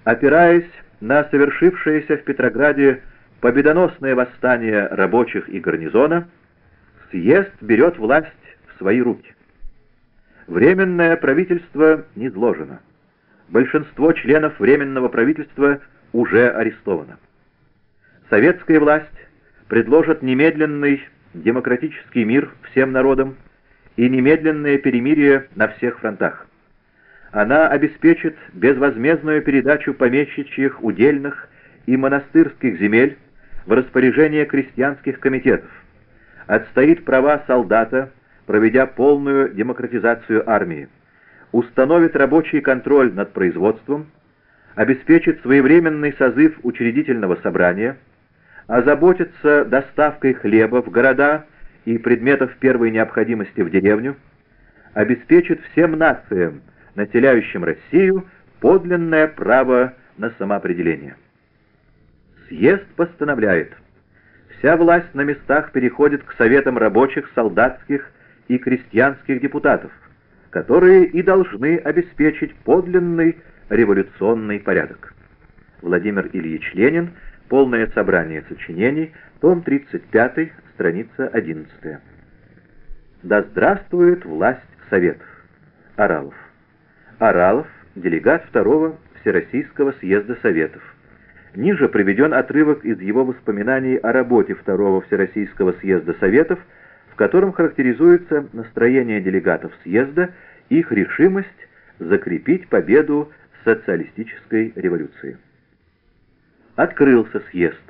Опираясь на совершившееся в Петрограде победоносное восстание рабочих и гарнизона, съезд берет власть в свои руки. Временное правительство низложено. Большинство членов Временного правительства уже арестовано. Советская власть предложит немедленный демократический мир всем народам и немедленное перемирие на всех фронтах. Она обеспечит безвозмездную передачу помещичьих, удельных и монастырских земель в распоряжение крестьянских комитетов, отстоит права солдата, проведя полную демократизацию армии, установит рабочий контроль над производством, обеспечит своевременный созыв учредительного собрания, озаботится доставкой хлеба в города и предметов первой необходимости в деревню, обеспечит всем нациям, населяющим Россию, подлинное право на самоопределение. Съезд постановляет: вся власть на местах переходит к советам рабочих, солдатских и крестьянских депутатов, которые и должны обеспечить подлинный революционный порядок. Владимир Ильич Ленин. Полное собрание сочинений. Том 35, страница 11. Да здравствует власть Советов. Оралов. Оралов, делегат Второго Всероссийского съезда Советов. Ниже приведен отрывок из его воспоминаний о работе Второго Всероссийского съезда Советов, в котором характеризуется настроение делегатов съезда, их решимость закрепить победу социалистической революции. Открылся съезд.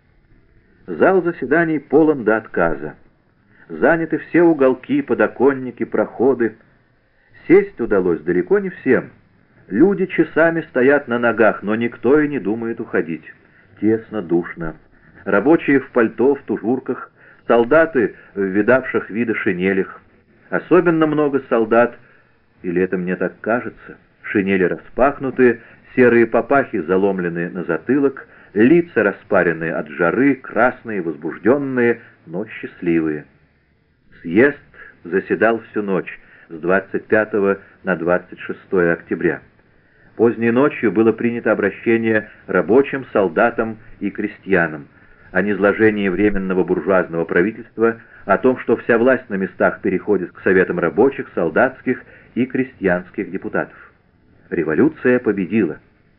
Зал заседаний полон до отказа. Заняты все уголки, подоконники, проходы. Сесть удалось далеко не всем. Люди часами стоят на ногах, но никто и не думает уходить. Тесно, душно. Рабочие в пальто, в тужурках, солдаты в видавших виды шинелях. Особенно много солдат, или это мне так кажется, шинели распахнуты, серые папахи заломлены на затылок, лица распаренные от жары, красные, возбужденные, но счастливые. Съезд заседал всю ночь, с 25 на 26 октября. Поздней ночью было принято обращение рабочим, солдатам и крестьянам о низложении Временного буржуазного правительства, о том, что вся власть на местах переходит к советам рабочих, солдатских и крестьянских депутатов. Революция победила.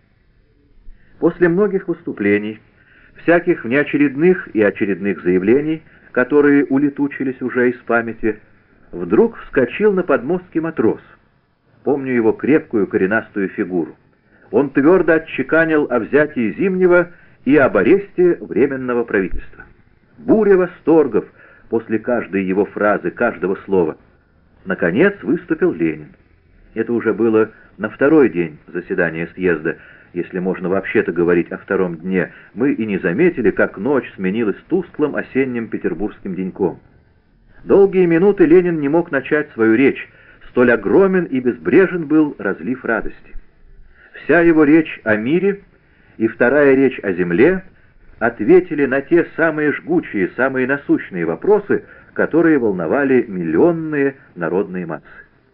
После многих выступлений, всяких внеочередных и очередных заявлений, которые улетучились уже из памяти, вдруг вскочил на подмостке матрос. Помню его крепкую коренастую фигуру. Он твердо отчеканил о взятии Зимнего и об аресте Временного правительства. Буря восторгов после каждой его фразы, каждого слова. Наконец выступил Ленин. Это уже было на второй день заседания съезда. Если можно вообще-то говорить о втором дне, мы и не заметили, как ночь сменилась тусклым осенним петербургским деньком. Долгие минуты Ленин не мог начать свою речь, столь огромен и безбрежен был разлив радости. Вся его речь о мире и вторая речь о земле ответили на те самые жгучие, самые насущные вопросы, которые волновали миллионные народные массы.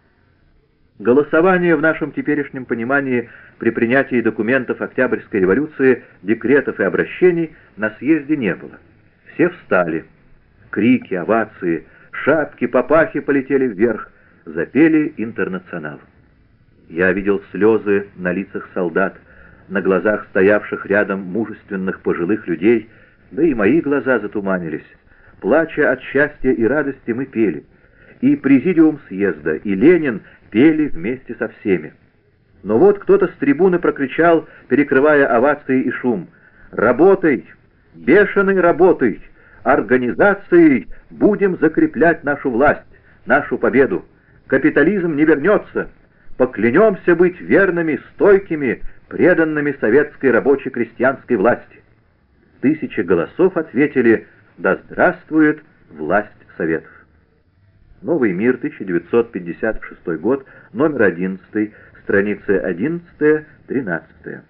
Голосование в нашем теперешнем понимании при принятии документов Октябрьской революции, декретов и обращений на съезде не было. Все встали. Крики, овации, шапки, папахи полетели вверх, запели «Интернационал». Я видел слезы на лицах солдат, на глазах стоявших рядом мужественных пожилых людей, да и мои глаза затуманились. Плача от счастья и радости, мы пели. И президиум съезда, и Ленин пели вместе со всеми. Но вот кто-то с трибуны прокричал, перекрывая овации и шум: «Работай! Бешеной работой! Организацией будем закреплять нашу власть, нашу победу! Капитализм не вернется! Поклянемся быть верными, стойкими, преданными советской рабоче-крестьянской власти!» Тысячи голосов ответили: «Да здравствует власть Советов!» Новый мир, 1956 год, номер 11, страницы 11-13.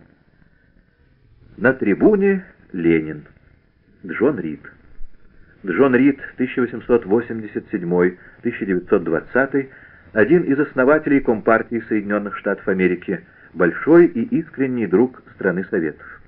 На трибуне Ленин. Джон Рид. Джон Рид, 1887-1920, один из основателей Компартии Соединенных Штатов Америки, большой и искренний друг страны Советов.